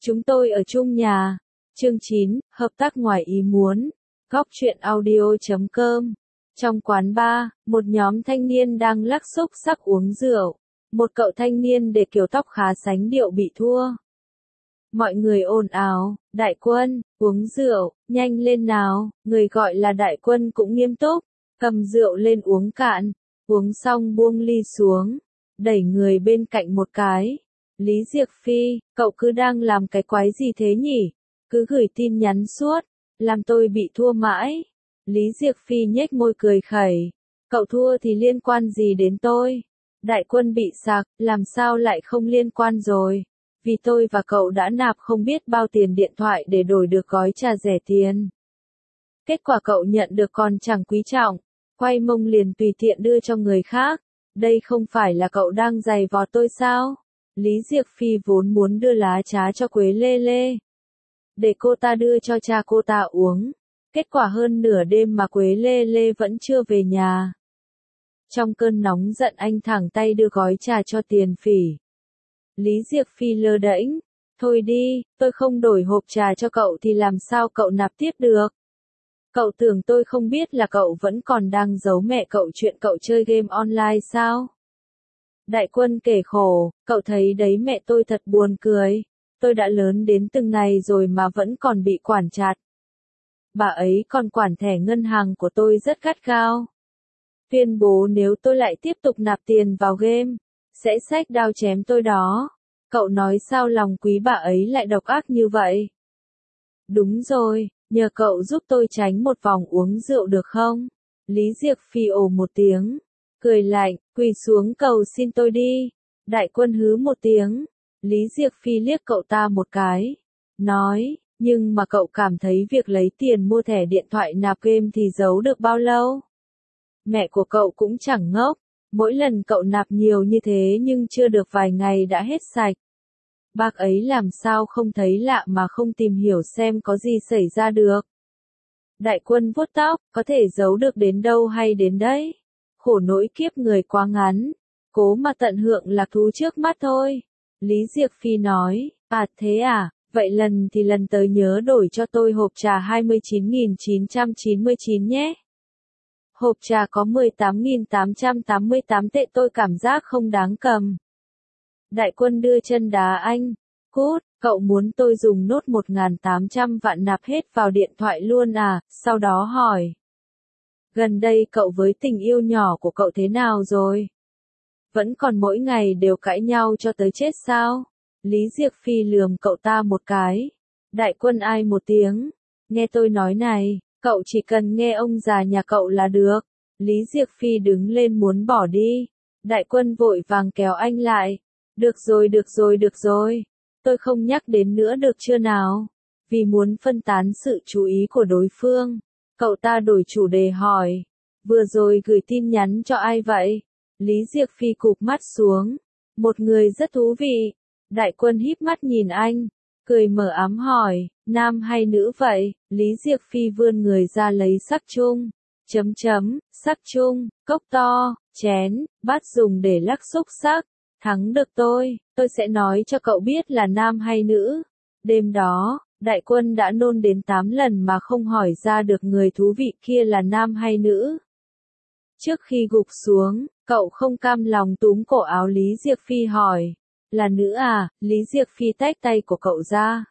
Chúng tôi ở chung nhà. Chương 9, hợp tác ngoài ý muốn. Góc truyện audio.com. Trong quán bar, một nhóm thanh niên đang lắc xúc xắc uống rượu. Một cậu thanh niên để kiểu tóc khá sánh điệu bị thua. Mọi người ồn ào, Đại Quân, uống rượu, nhanh lên nào. Người gọi là Đại Quân cũng nghiêm túc, cầm rượu lên uống cạn. Uống xong buông ly xuống, đẩy người bên cạnh một cái. Lý Diệc Phi, cậu cứ đang làm cái quái gì thế nhỉ? Cứ gửi tin nhắn suốt, làm tôi bị thua mãi. Lý Diệc Phi nhếch môi cười khẩy. Cậu thua thì liên quan gì đến tôi? Đại Quân bị sặc, làm sao lại không liên quan rồi? Vì tôi và cậu đã nạp không biết bao tiền điện thoại để đổi được gói trà rẻ tiền. Kết quả cậu nhận được còn chẳng quý trọng, quay mông liền tùy tiện đưa cho người khác. Đây không phải là cậu đang giày vò tôi sao? Lý Diệc Phi vốn muốn đưa lá trà cho Quế Lê Lê, để cô ta đưa cho cha cô ta uống. Kết quả hơn nửa đêm mà Quế Lê Lê vẫn chưa về nhà. Trong cơn nóng giận anh thẳng tay đưa gói trà cho Tiền Phỉ. Lý Diệc Phi lơ đễnh. Thôi đi, tôi không đổi hộp trà cho cậu thì làm sao cậu nạp tiếp được? Cậu tưởng tôi không biết là cậu vẫn còn đang giấu mẹ cậu chuyện cậu chơi game online sao? Đại Quân kể khổ, cậu thấy đấy mẹ tôi thật buồn cười. Tôi đã lớn đến từng này rồi mà vẫn còn bị quản chặt. Bà ấy còn quản thẻ ngân hàng của tôi rất gắt gao. Tuyên bố nếu tôi lại tiếp tục nạp tiền vào game, sẽ xách đao chém tôi đó. Cậu nói sao lòng quý bà ấy lại độc ác như vậy? Đúng rồi, nhờ cậu giúp tôi tránh một vòng uống rượu được không? Lý Diệc Phi ồ một tiếng, cười lạnh, quỳ xuống cầu xin tôi đi. Đại Quân hứ một tiếng. Lý Diệc Phi liếc cậu ta một cái, nói, nhưng mà cậu cảm thấy việc lấy tiền mua thẻ điện thoại nạp game thì giấu được bao lâu? Mẹ của cậu cũng chẳng ngốc, mỗi lần cậu nạp nhiều như thế nhưng chưa được vài ngày đã hết sạch. Bác ấy làm sao không thấy lạ mà không tìm hiểu xem có gì xảy ra được. Đại Quân vuốt tóc, có thể giấu được đến đâu hay đến đấy. Khổ nỗi kiếp người quá ngắn, cố mà tận hưởng lạc thú trước mắt thôi. Lý Diệc Phi nói, thế à, vậy lần thì lần tới nhớ đổi cho tôi hộp trà 29.999 nhé. Hộp trà có 18.888 tệ tôi cảm giác không đáng cầm. Đại Quân đưa chân đá anh, cút, cậu muốn tôi dùng nốt 1.800 vạn nạp hết vào điện thoại luôn à, sau đó hỏi. Gần đây cậu với tình yêu nhỏ của cậu thế nào rồi? Vẫn còn mỗi ngày đều cãi nhau cho tới chết sao? Lý Diệc Phi lườm cậu ta một cái. Đại Quân ai một tiếng. Nghe tôi nói này, cậu chỉ cần nghe ông già nhà cậu là được. Lý Diệc Phi đứng lên muốn bỏ đi. Đại Quân vội vàng kéo anh lại. Được rồi được rồi được rồi. Tôi không nhắc đến nữa được chưa nào? Vì muốn phân tán sự chú ý của đối phương, cậu ta đổi chủ đề hỏi. Vừa rồi gửi tin nhắn cho ai vậy? Lý Diệc Phi cụp mắt xuống. Một người rất thú vị. Đại Quân híp mắt nhìn anh, cười mờ ám hỏi, nam hay nữ vậy? Lý Diệc Phi vươn người ra lấy sắc chung. Sắc chung, cốc to, chén, bát dùng để lắc xúc xắc. Thắng được tôi sẽ nói cho cậu biết là nam hay nữ. Đêm đó, Đại Quân đã nôn đến 8 lần mà không hỏi ra được người thú vị kia là nam hay nữ. Trước khi gục xuống, cậu không cam lòng túm cổ áo Lý Diệc Phi hỏi. Là nữ à? Lý Diệc Phi tách tay của cậu ra.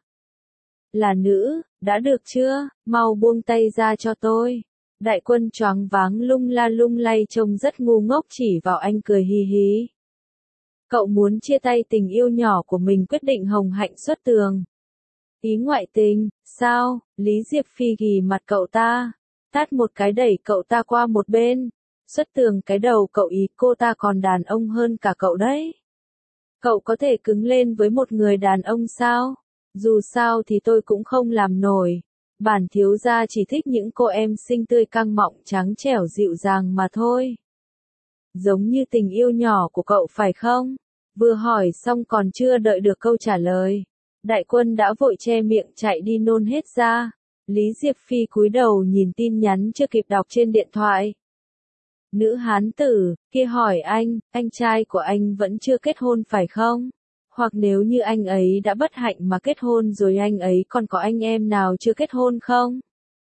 Là nữ, đã được chưa? Mau buông tay ra cho tôi. Đại Quân choáng váng lung la lung lay trông rất ngu ngốc chỉ vào anh cười hì hí. Cậu muốn chia tay tình yêu nhỏ của mình quyết định hồng hạnh xuất tường. Ý ngoại tình, sao? Lý Diệc Phi ghì mặt cậu ta. Tát một cái đẩy cậu ta qua một bên. Xuất tường cái đầu cậu ý cô ta còn đàn ông hơn cả cậu đấy. Cậu có thể cứng lên với một người đàn ông sao? Dù sao thì tôi cũng không làm nổi. Bản thiếu gia chỉ thích những cô em xinh tươi căng mọng trắng trẻo dịu dàng mà thôi. Giống như tình yêu nhỏ của cậu phải không? Vừa hỏi xong còn chưa đợi được câu trả lời. Đại Quân đã vội che miệng chạy đi nôn hết ra. Lý Diệc Phi cúi đầu nhìn tin nhắn chưa kịp đọc trên điện thoại. Nữ hán tử kia hỏi anh trai của anh vẫn chưa kết hôn phải không? Hoặc nếu như anh ấy đã bất hạnh mà kết hôn rồi anh ấy còn có anh em nào chưa kết hôn không?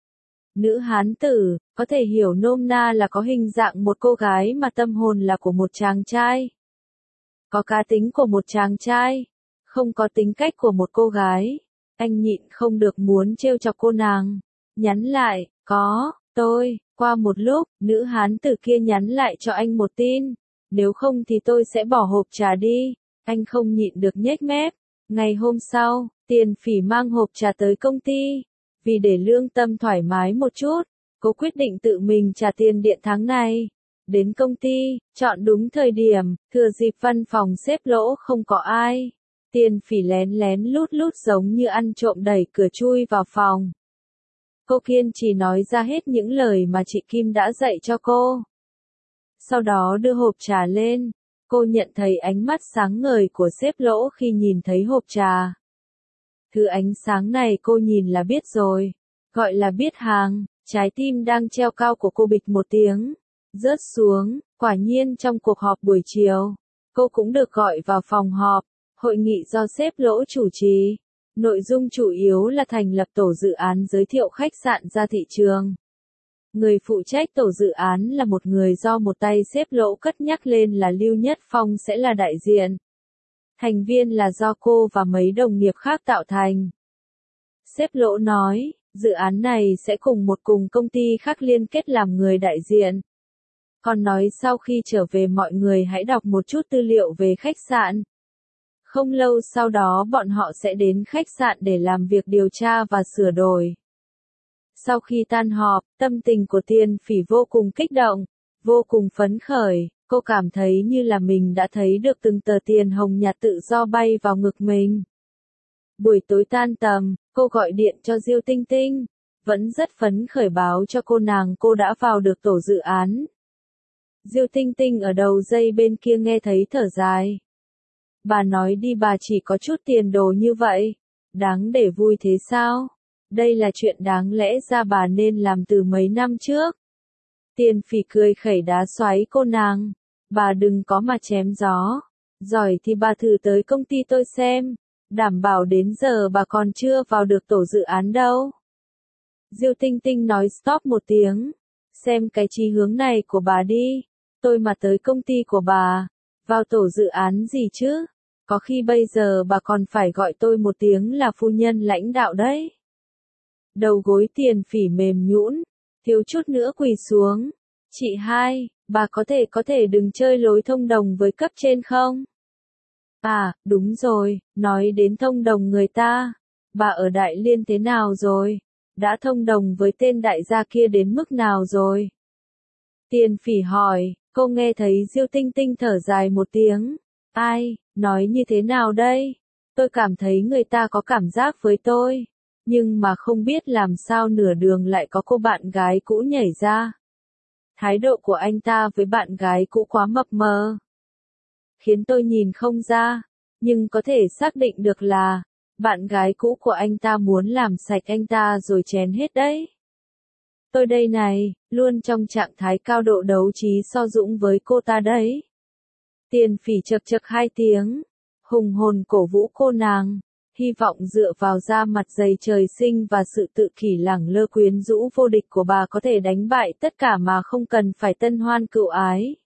Nữ hán tử, có thể hiểu nôm na là có hình dạng một cô gái mà tâm hồn là của một chàng trai. Có cá tính của một chàng trai, không có tính cách của một cô gái. Anh nhịn không được muốn trêu chọc cô nàng. Nhắn lại, tôi, qua một lúc, nữ hán tử kia nhắn lại cho anh một tin. Nếu không thì tôi sẽ bỏ hộp trà đi. Anh không nhịn được nhếch mép. Ngày hôm sau, Tiền Phỉ mang hộp trà tới công ty. Vì để lương tâm thoải mái một chút, cô quyết định tự mình trả tiền điện tháng này. Đến công ty, chọn đúng thời điểm, thừa dịp văn phòng xếp lỗ không có ai. Tiền Phỉ lén lén lút lút giống như ăn trộm đẩy cửa chui vào phòng. Cô kiên trì nói ra hết những lời mà chị Kim đã dạy cho cô. Sau đó đưa hộp trà lên. Cô nhận thấy ánh mắt sáng ngời của sếp lỗ khi nhìn thấy hộp trà. Thứ ánh sáng này cô nhìn là biết rồi. Gọi là biết hàng. Trái tim đang treo cao của cô bịch một tiếng. Rớt xuống. Quả nhiên trong cuộc họp buổi chiều, cô cũng được gọi vào phòng họp. Hội nghị do sếp lỗ chủ trì. Nội dung chủ yếu là thành lập tổ dự án giới thiệu khách sạn ra thị trường. Người phụ trách tổ dự án là một người do một tay sếp lỗ cất nhắc lên là Lưu Nhất Phong sẽ là đại diện. Thành viên là do cô và mấy đồng nghiệp khác tạo thành. Sếp lỗ nói, dự án này sẽ cùng công ty khác liên kết làm người đại diện. Còn nói sau khi trở về mọi người hãy đọc một chút tư liệu về khách sạn. Không lâu sau đó bọn họ sẽ đến khách sạn để làm việc điều tra và sửa đổi. Sau khi tan họp, tâm tình của Tiền Phỉ vô cùng kích động, vô cùng phấn khởi, cô cảm thấy như là mình đã thấy được từng tờ tiền hồng nhạt tự do bay vào ngực mình. Buổi tối tan tầm, cô gọi điện cho Diêu Tinh Tinh, vẫn rất phấn khởi báo cho cô nàng cô đã vào được tổ dự án. Diêu Tinh Tinh ở đầu dây bên kia nghe thấy thở dài. Bà nói đi bà chỉ có chút tiền đồ như vậy, đáng để vui thế sao? Đây là chuyện đáng lẽ ra bà nên làm từ mấy năm trước. Tiền Phỉ cười khẩy đá xoáy cô nàng. Bà đừng có mà chém gió. Giỏi thì bà thử tới công ty tôi xem. Đảm bảo đến giờ bà còn chưa vào được tổ dự án đâu. Diêu Tinh Tinh nói stop một tiếng. Xem cái chí hướng này của bà đi. Tôi mà tới công ty của bà. Vào tổ dự án gì chứ? Có khi bây giờ bà còn phải gọi tôi một tiếng là phu nhân lãnh đạo đấy. Đầu gối Tiền Phỉ mềm nhũn, thiếu chút nữa quỳ xuống. Chị hai, bà có thể đừng chơi lối thông đồng với cấp trên không? À, đúng rồi, nói đến thông đồng người ta. Bà ở Đại Liên thế nào rồi? Đã thông đồng với tên đại gia kia đến mức nào rồi? Tiền Phỉ hỏi, cô nghe thấy Diêu Tinh Tinh thở dài một tiếng. Ai, nói như thế nào đây? Tôi cảm thấy người ta có cảm giác với tôi. Nhưng mà không biết làm sao nửa đường lại có cô bạn gái cũ nhảy ra. Thái độ của anh ta với bạn gái cũ quá mập mờ. Khiến tôi nhìn không ra, nhưng có thể xác định được là, bạn gái cũ của anh ta muốn làm sạch anh ta rồi chén hết đấy. Tôi đây này, luôn trong trạng thái cao độ đấu trí so dũng với cô ta đấy. Tiền Phỉ chậc chậc hai tiếng, hùng hồn cổ vũ cô nàng. Hy vọng dựa vào da mặt dày trời sinh và sự tự kỷ lẳng lơ quyến rũ vô địch của bà có thể đánh bại tất cả mà không cần phải tân hoan cựu ái.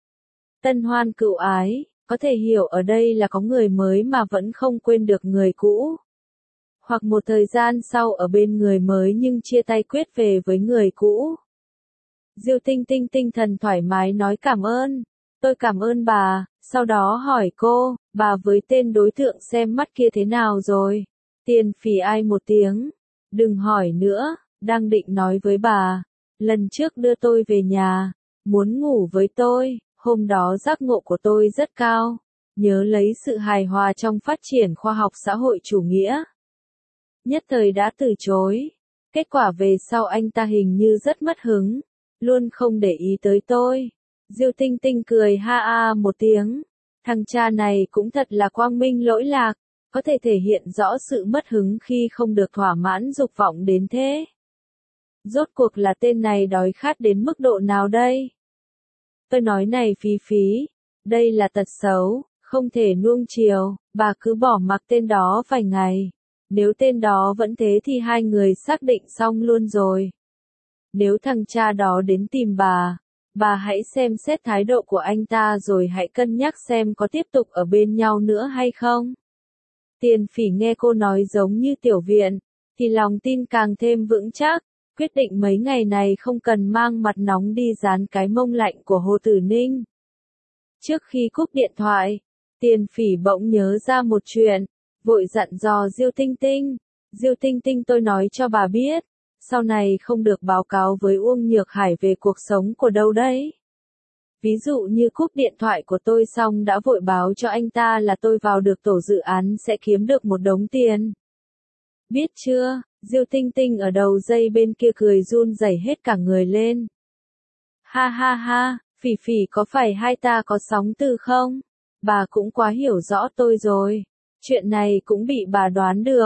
Tân hoan cựu ái, có thể hiểu ở đây là có người mới mà vẫn không quên được người cũ. Hoặc một thời gian sau ở bên người mới nhưng chia tay quyết về với người cũ. Diêu Tinh Tinh tinh thần thoải mái nói cảm ơn. Tôi cảm ơn bà, sau đó hỏi cô, bà với tên đối tượng xem mắt kia thế nào rồi? Tiền Phỉ ai một tiếng, đừng hỏi nữa, đang định nói với bà, lần trước đưa tôi về nhà, muốn ngủ với tôi, hôm đó giác ngộ của tôi rất cao, nhớ lấy sự hài hòa trong phát triển khoa học xã hội chủ nghĩa. Nhất thời đã từ chối, kết quả về sau anh ta hình như rất mất hứng, luôn không để ý tới tôi. Diêu Tinh Tinh cười ha a một tiếng. Thằng cha này cũng thật là quang minh lỗi lạc, có thể thể hiện rõ sự mất hứng khi không được thỏa mãn dục vọng đến thế. Rốt cuộc là tên này đói khát đến mức độ nào đây? Tôi nói này Phí Phí, đây là tật xấu, Không thể nuông chiều, bà cứ bỏ mặc tên đó vài ngày. Nếu tên đó vẫn thế thì hai người xác định xong luôn rồi. Nếu thằng cha đó đến tìm bà hãy xem xét thái độ của anh ta rồi hãy cân nhắc xem có tiếp tục ở bên nhau nữa hay không. Tiền Phỉ nghe cô nói giống như tiểu viện, thì lòng tin càng thêm vững chắc, quyết định mấy ngày này không cần mang mặt nóng đi dán cái mông lạnh của Hồ Tử Ninh. Trước khi cúp điện thoại, Tiền Phỉ bỗng nhớ ra một chuyện, vội dặn dò Diêu Tinh Tinh. Diêu Tinh Tinh, tôi nói cho bà biết, sau này không được báo cáo với Uông Nhược Hải về cuộc sống của đâu đấy. Ví dụ như cúp điện thoại của tôi xong đã vội báo cho anh ta là tôi vào được tổ dự án sẽ kiếm được một đống tiền. Biết chưa? Diêu Tinh Tinh ở đầu dây bên kia cười run rẩy hết cả người lên. Ha ha ha, Phỉ Phỉ, có phải hai ta có sóng từ không? Bà cũng quá hiểu rõ tôi rồi. Chuyện này cũng bị bà đoán được.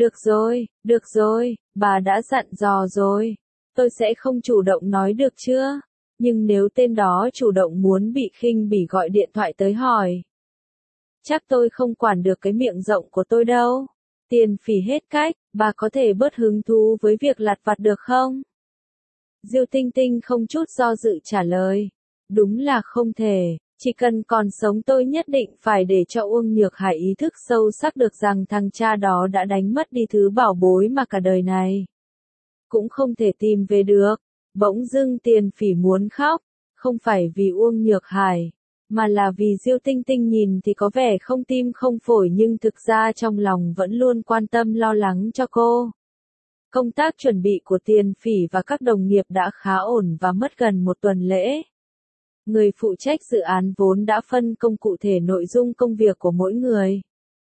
Được rồi, bà đã dặn dò rồi. Tôi sẽ không chủ động nói được chưa? Nhưng nếu tên đó chủ động muốn bị khinh bỉ gọi điện thoại tới hỏi, chắc tôi không quản được cái miệng rộng của tôi đâu. Tiền Phỉ hết cách, bà có thể bớt hứng thú với việc lặt vặt được không? Diêu Tinh Tinh không chút do dự trả lời. Đúng là không thể, chỉ cần còn sống tôi nhất định phải để cho Uông Nhược Hải ý thức sâu sắc được rằng thằng cha đó đã đánh mất đi thứ bảo bối mà cả đời này cũng không thể tìm về được. Bỗng dưng Tiền Phỉ muốn khóc, không phải vì Uông Nhược Hải, mà là vì Diêu Tinh Tinh nhìn thì có vẻ không tim không phổi nhưng thực ra trong lòng vẫn luôn quan tâm lo lắng cho cô. Công tác chuẩn bị của Tiền Phỉ và các đồng nghiệp đã khá ổn và mất gần một tuần lễ. Người phụ trách dự án vốn đã phân công cụ thể nội dung công việc của mỗi người.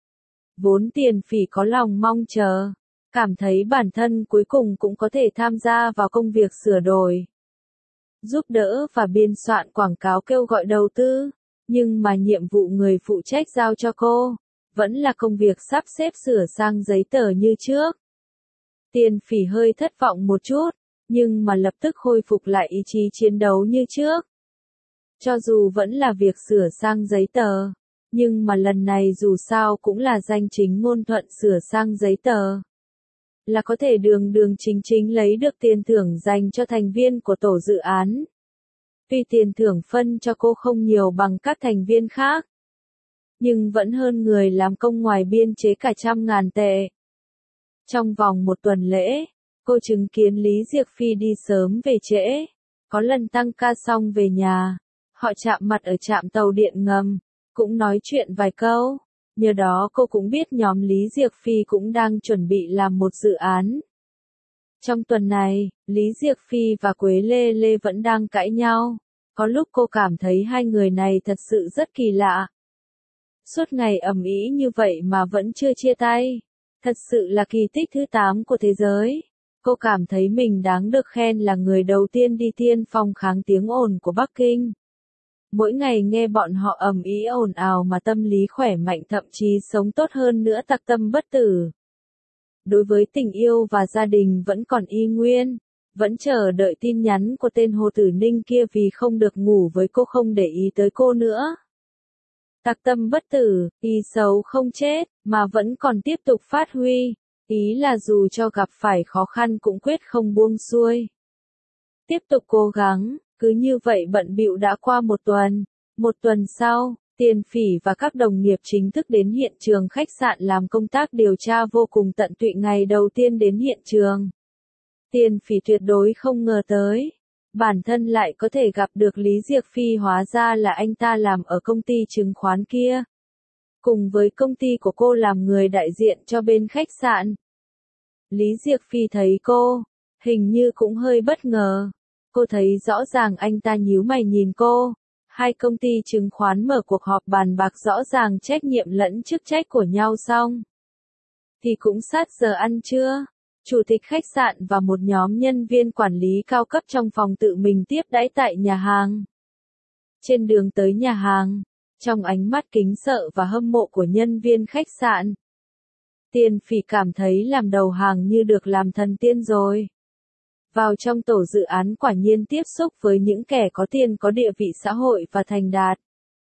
Vốn Tiền Phỉ có lòng mong chờ, cảm thấy bản thân cuối cùng cũng có thể tham gia vào công việc sửa đổi, giúp đỡ và biên soạn quảng cáo kêu gọi đầu tư, nhưng mà nhiệm vụ người phụ trách giao cho cô vẫn là công việc sắp xếp sửa sang giấy tờ như trước. Tiền Phỉ hơi thất vọng một chút, nhưng mà lập tức khôi phục lại ý chí chiến đấu như trước. Cho dù vẫn là việc sửa sang giấy tờ, nhưng mà lần này dù sao cũng là danh chính ngôn thuận sửa sang giấy tờ, là có thể đường đường chính chính lấy được tiền thưởng dành cho thành viên của tổ dự án. Tuy tiền thưởng phân cho cô không nhiều bằng các thành viên khác, nhưng vẫn hơn người làm công ngoài biên chế cả 100.000 tệ. Trong vòng một tuần lễ, cô chứng kiến Lý Diệc Phi đi sớm về trễ, có lần tăng ca xong về nhà, họ chạm mặt ở trạm tàu điện ngầm, cũng nói chuyện vài câu. Nhờ đó cô cũng biết nhóm Lý Diệc Phi cũng đang chuẩn bị làm một dự án. Trong tuần này, Lý Diệc Phi và Quế Lê Lê vẫn đang cãi nhau. Có lúc cô cảm thấy hai người này thật sự rất kỳ lạ. Suốt ngày ầm ĩ như vậy mà vẫn chưa chia tay. Thật sự là kỳ tích thứ 8 của thế giới. Cô cảm thấy mình đáng được khen là người đầu tiên đi tiên phong kháng tiếng ồn của Bắc Kinh. Mỗi ngày nghe bọn họ ầm ĩ ồn ào mà tâm lý khỏe mạnh, thậm chí sống tốt hơn nữa, tặc tâm bất tử. Đối với tình yêu và gia đình vẫn còn y nguyên, vẫn chờ đợi tin nhắn của tên Hồ Tử Ninh kia vì không được ngủ với cô không để ý tới cô nữa. Tặc tâm bất tử, ý xấu không chết, mà vẫn còn tiếp tục phát huy, ý là dù cho gặp phải khó khăn cũng quyết không buông xuôi. Tiếp tục cố gắng. Cứ như vậy bận bịu đã qua một tuần. Một tuần sau, Tiền Phỉ và các đồng nghiệp chính thức đến hiện trường khách sạn làm công tác điều tra vô cùng tận tụy. Ngày đầu tiên đến hiện trường, Tiền Phỉ tuyệt đối không ngờ tới, bản thân lại có thể gặp được Lý Diệc Phi, hóa ra là anh ta làm ở công ty chứng khoán kia. Cùng với công ty của cô làm người đại diện cho bên khách sạn. Lý Diệc Phi thấy cô, hình như cũng hơi bất ngờ. Cô thấy rõ ràng anh ta nhíu mày nhìn cô. Hai công ty chứng khoán mở cuộc họp bàn bạc rõ ràng trách nhiệm lẫn chức trách của nhau xong, thì cũng sát giờ ăn trưa. Chủ tịch khách sạn và một nhóm nhân viên quản lý cao cấp trong phòng tự mình tiếp đãi tại nhà hàng. Trên đường tới nhà hàng, trong ánh mắt kính sợ và hâm mộ của nhân viên khách sạn, Tiền Phỉ cảm thấy làm đầu hàng như được làm thần tiên rồi. Vào trong tổ dự án quả nhiên tiếp xúc với những kẻ có tiền, có địa vị xã hội và thành đạt.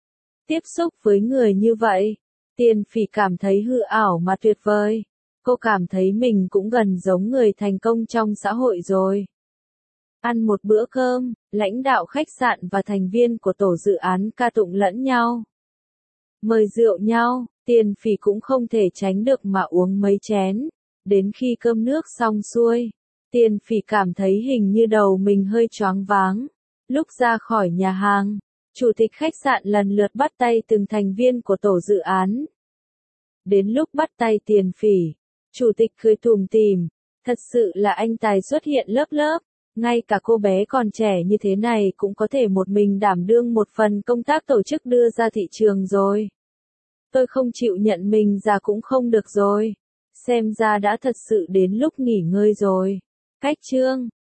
Tiếp xúc với người như vậy, Tiền Phỉ cảm thấy hư ảo mà tuyệt vời. Cô cảm thấy mình cũng gần giống người thành công trong xã hội rồi. Ăn một bữa cơm, lãnh đạo khách sạn và thành viên của tổ dự án ca tụng lẫn nhau. Mời rượu nhau, Tiền Phỉ cũng không thể tránh được mà uống mấy chén. Đến khi cơm nước xong xuôi, Tiền Phỉ cảm thấy hình như đầu mình hơi choáng váng. Lúc ra khỏi nhà hàng, chủ tịch khách sạn lần lượt bắt tay từng thành viên của tổ dự án. Đến lúc bắt tay Tiền Phỉ, chủ tịch cười tủm tỉm, thật sự là anh tài xuất hiện lớp lớp. Ngay cả cô bé còn trẻ như thế này cũng có thể một mình đảm đương một phần công tác tổ chức đưa ra thị trường rồi. Tôi không chịu nhận mình già cũng không được rồi. Xem ra đã thật sự đến lúc nghỉ ngơi rồi. Cách chương